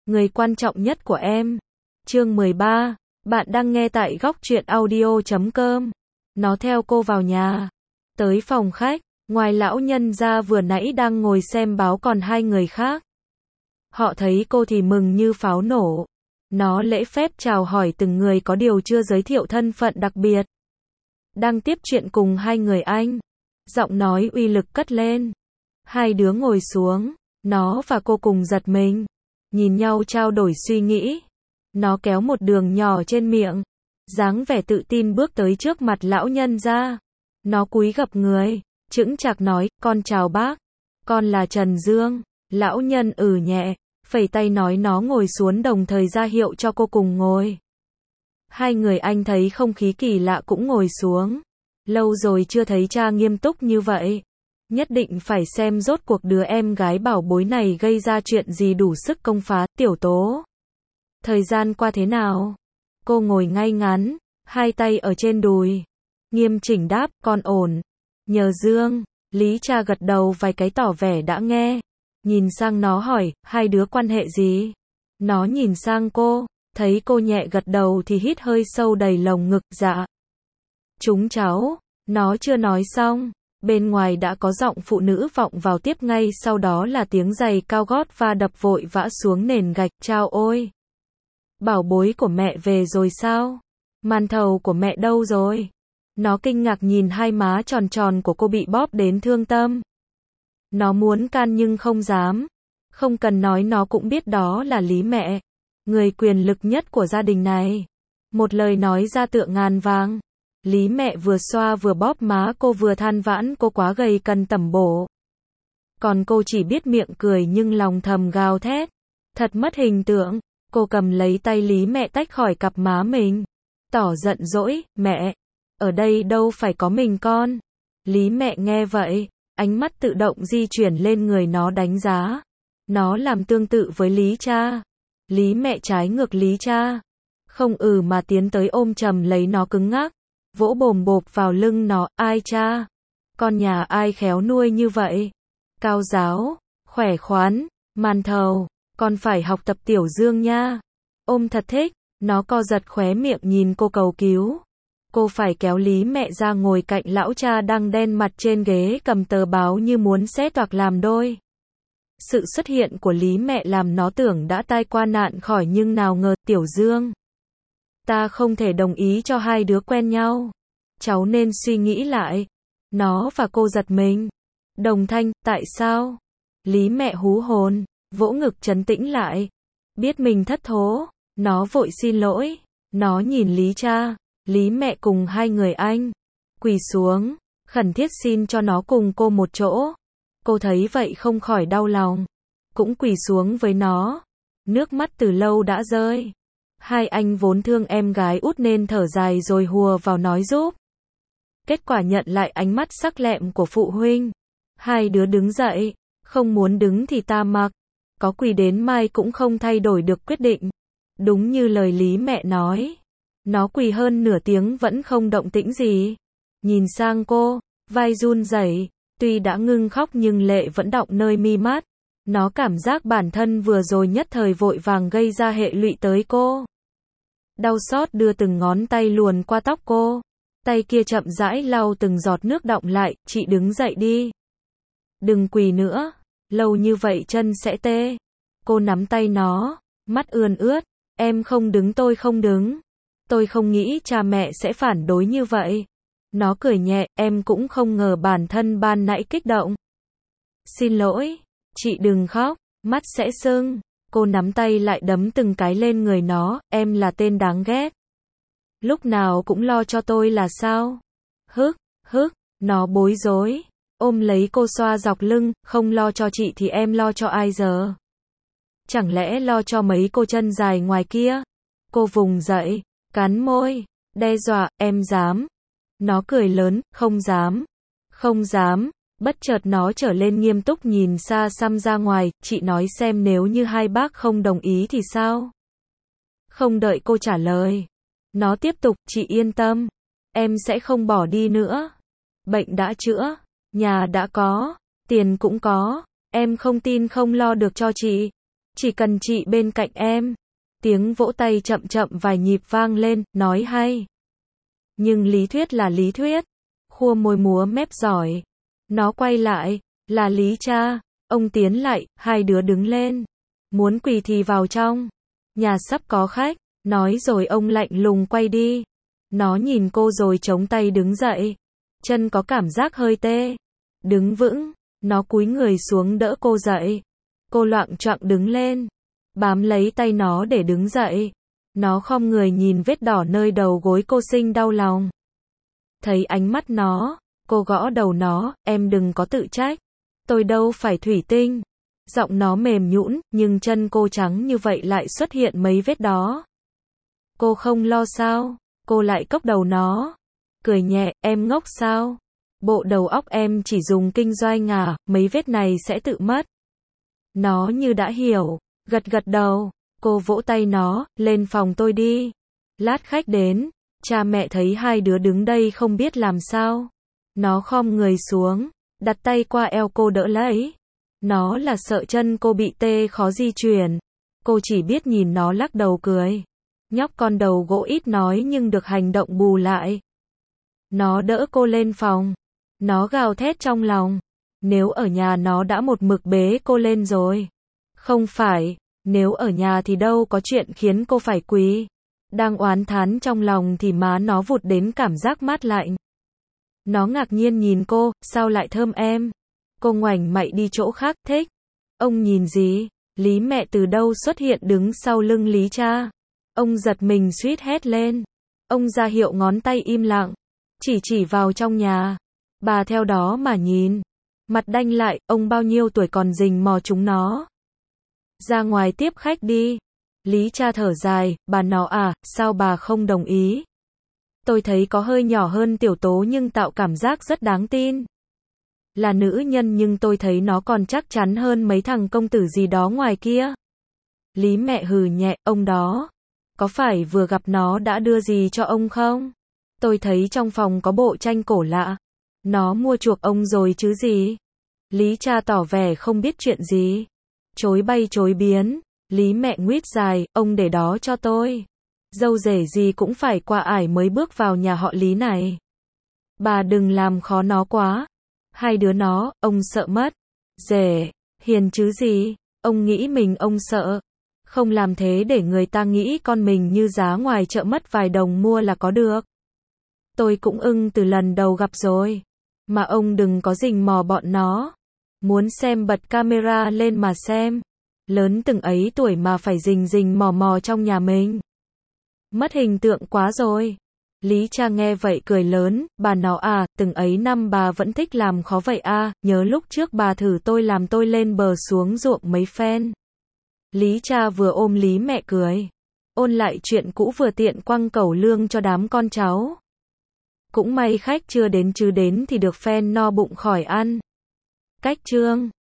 người quan trọng nhất của em. Chương 13. Bạn đang nghe tại góc truyện audio.com. Nó theo cô vào nhà. Tới phòng khách, ngoài lão nhân ra vừa nãy đang ngồi xem báo còn hai người khác. Họ thấy cô thì mừng như pháo nổ. Nó lễ phép chào hỏi từng người có điều chưa giới thiệu thân phận đặc biệt. Đang tiếp chuyện cùng hai người anh. Giọng nói uy lực cất lên. Hai đứa ngồi xuống. Nó và cô cùng giật mình. Nhìn nhau trao đổi suy nghĩ. Nó kéo một đường nhỏ trên miệng. Dáng vẻ tự tin bước tới trước mặt lão nhân ra. Nó cúi gập người. Chững chạc nói, con chào bác. Con là Trần Dương. Lão nhân nhẹ. Phẩy tay nói nó ngồi xuống đồng thời ra hiệu cho cô cùng ngồi. Hai người anh thấy không khí kỳ lạ cũng ngồi xuống. Lâu rồi chưa thấy cha nghiêm túc như vậy. Nhất định phải xem rốt cuộc đứa em gái bảo bối này gây ra chuyện gì đủ sức công phá. Tiểu Tố, thời gian qua thế nào? Cô ngồi ngay ngắn, hai tay ở trên đùi. Nghiêm chỉnh đáp, con ổn. Nhờ Dương. Lý cha gật đầu vài cái tỏ vẻ đã nghe. Nhìn sang nó hỏi, hai đứa quan hệ gì? Nó nhìn sang cô, thấy cô nhẹ gật đầu thì hít hơi sâu đầy lồng ngực, dạ. Chúng cháu. Nó chưa nói xong. Bên ngoài đã có giọng phụ nữ vọng vào tiếp ngay sau đó là tiếng giày cao gót va đập vội vã xuống nền gạch. Chao ôi! Bảo bối của mẹ về rồi sao? Màn thầu của mẹ đâu rồi? Nó kinh ngạc nhìn hai má tròn tròn của cô bị bóp đến thương tâm. Nó muốn can nhưng không dám. Không cần nói nó cũng biết đó là Lý mẹ. Người quyền lực nhất của gia đình này. Một lời nói ra tựa ngàn vàng. Lý mẹ vừa xoa vừa bóp má cô vừa than vãn cô quá gầy cần tẩm bổ. Còn cô chỉ biết miệng cười nhưng lòng thầm gào thét. Thật mất hình tượng. Cô cầm lấy tay Lý mẹ tách khỏi cặp má mình. Tỏ giận dỗi, mẹ. Ở đây đâu phải có mình con. Lý mẹ nghe vậy. Ánh mắt tự động di chuyển lên người nó đánh giá. Nó làm tương tự với Lý cha. Lý mẹ trái ngược Lý cha. Không mà tiến tới ôm chầm lấy nó cứng ngắc. Vỗ bồm bộp vào lưng nó, ai cha? Con nhà ai khéo nuôi như vậy? Cao giáo, khỏe khoắn, màn thầu, con phải học tập Tiểu Dương nha. Ôm thật thích, nó co giật khóe miệng nhìn cô cầu cứu. Cô phải kéo Lý mẹ ra ngồi cạnh lão cha đang đen mặt trên ghế cầm tờ báo như muốn xé toạc làm đôi. Sự xuất hiện của Lý mẹ làm nó tưởng đã tai qua nạn khỏi nhưng nào ngờ, Tiểu Dương. Ta không thể đồng ý cho hai đứa quen nhau. Cháu nên suy nghĩ lại. Nó và cô giật mình. Đồng thanh, tại sao? Lý mẹ hú hồn, vỗ ngực trấn tĩnh lại. Biết mình thất thố, nó vội xin lỗi. Nó nhìn Lý cha, Lý mẹ cùng hai người anh. Quỳ xuống, khẩn thiết xin cho nó cùng cô một chỗ. Cô thấy vậy không khỏi đau lòng. Cũng quỳ xuống với nó. Nước mắt từ lâu đã rơi. Hai anh vốn thương em gái út nên thở dài rồi hùa vào nói giúp. Kết quả nhận lại ánh mắt sắc lẹm của phụ huynh. Hai đứa đứng dậy. Không muốn đứng thì ta mặc. Có quỳ đến mai cũng không thay đổi được quyết định. Đúng như lời Lý mẹ nói. Nó quỳ hơn nửa tiếng vẫn không động tĩnh gì. Nhìn sang cô, vai run rẩy. Tuy đã ngưng khóc nhưng lệ vẫn đọng nơi mi mắt. Nó cảm giác bản thân vừa rồi nhất thời vội vàng gây ra hệ lụy tới cô. Đau xót đưa từng ngón tay luồn qua tóc cô. Tay kia chậm rãi lau từng giọt nước đọng lại, chị đứng dậy đi. Đừng quỳ nữa, lâu như vậy chân sẽ tê. Cô nắm tay nó, mắt ươn ướt. Em không đứng tôi không đứng. Tôi không nghĩ cha mẹ sẽ phản đối như vậy. Nó cười nhẹ, em cũng không ngờ bản thân ban nãy kích động. Xin lỗi, chị đừng khóc, mắt sẽ sưng. Cô nắm tay lại đấm từng cái lên người nó, em là tên đáng ghét. Lúc nào cũng lo cho tôi là sao? Hức, nó bối rối. Ôm lấy cô xoa dọc lưng, không lo cho chị thì em lo cho ai giờ? Chẳng lẽ lo cho mấy cô chân dài ngoài kia? Cô vùng dậy, cắn môi, đe dọa, em dám. Nó cười lớn, không dám. Không dám. Bất chợt nó trở lên nghiêm túc nhìn xa xăm ra ngoài, chị nói xem nếu như hai bác không đồng ý thì sao? Không đợi cô trả lời. Nó tiếp tục, chị yên tâm. Em sẽ không bỏ đi nữa. Bệnh đã chữa, nhà đã có, tiền cũng có. Em không tin không lo được cho chị. Chỉ cần chị bên cạnh em. Tiếng vỗ tay chậm chậm vài nhịp vang lên, nói hay. Nhưng lý thuyết là lý thuyết. Khua môi múa mép giỏi. Nó quay lại, là Lý cha. Ông tiến lại, hai đứa đứng lên. Muốn quỳ thì vào trong. Nhà sắp có khách. Nói rồi ông lạnh lùng quay đi. Nó nhìn cô rồi chống tay đứng dậy. Chân có cảm giác hơi tê. Đứng vững. Nó cúi người xuống đỡ cô dậy. Cô loạng choạng đứng lên. Bám lấy tay nó để đứng dậy. Nó khom người nhìn vết đỏ nơi đầu gối cô sinh đau lòng. Thấy ánh mắt nó, cô gõ đầu nó, em đừng có tự trách. Tôi đâu phải thủy tinh. Giọng nó mềm nhũn, nhưng chân cô trắng như vậy lại xuất hiện mấy vết đó. Cô không lo sao? Cô lại cốc đầu nó. Cười nhẹ, em ngốc sao? Bộ đầu óc em chỉ dùng kinh doanh à, mấy vết này sẽ tự mất. Nó như đã hiểu, gật gật đầu. Cô vỗ tay nó, lên phòng tôi đi. Lát khách đến, cha mẹ thấy hai đứa đứng đây không biết làm sao. Nó khom người xuống, đặt tay qua eo cô đỡ lấy. Nó là sợ chân cô bị tê khó di chuyển. Cô chỉ biết nhìn nó lắc đầu cười. Nhóc con đầu gỗ ít nói nhưng được hành động bù lại. Nó đỡ cô lên phòng. Nó gào thét trong lòng. Nếu ở nhà nó đã một mực bế cô lên rồi. Không phải, nếu ở nhà thì đâu có chuyện khiến cô phải quỳ. Đang oán thán trong lòng thì má nó vụt đến cảm giác mát lạnh. Nó ngạc nhiên nhìn cô, sao lại thơm em? Cô ngoảnh mậy đi chỗ khác, thích. Ông nhìn gì? Lý mẹ từ đâu xuất hiện đứng sau lưng Lý cha. Ông giật mình suýt hét lên. Ông ra hiệu ngón tay im lặng. Chỉ vào trong nhà. Bà theo đó mà nhìn. Mặt đanh lại, ông bao nhiêu tuổi còn rình mò chúng nó. Ra ngoài tiếp khách đi. Lý cha thở dài, bà nó à, sao bà không đồng ý? Tôi thấy có hơi nhỏ hơn Tiểu Tố nhưng tạo cảm giác rất đáng tin. Là nữ nhân nhưng tôi thấy nó còn chắc chắn hơn mấy thằng công tử gì đó ngoài kia. Lý mẹ hừ nhẹ, ông đó. Có phải vừa gặp nó đã đưa gì cho ông không? Tôi thấy trong phòng có bộ tranh cổ lạ. Nó mua chuộc ông rồi chứ gì? Lý cha tỏ vẻ không biết chuyện gì. Chối bay chối biến. Lý mẹ nguyết dài, ông để đó cho tôi. Dâu rể gì cũng phải qua ải mới bước vào nhà họ Lý này. Bà đừng làm khó nó quá. Hai đứa nó, ông sợ mất. Rể, hiền chứ gì, ông nghĩ mình ông sợ. Không làm thế để người ta nghĩ con mình như giá ngoài chợ mất vài đồng mua là có được. Tôi cũng ưng từ lần đầu gặp rồi. Mà ông đừng có rình mò bọn nó. Muốn xem bật camera lên mà xem. Lớn từng ấy tuổi mà phải rình mò mò trong nhà mình. Mất hình tượng quá rồi. Lý cha nghe vậy cười lớn, bà nó à, từng ấy năm bà vẫn thích làm khó vậy à, nhớ lúc trước bà thử tôi làm tôi lên bờ xuống ruộng mấy phen. Lý cha vừa ôm Lý mẹ cười. Ôn lại chuyện cũ vừa tiện quăng cẩu lương cho đám con cháu. Cũng may khách chưa đến chứ đến thì được phen no bụng khỏi ăn. Cách chương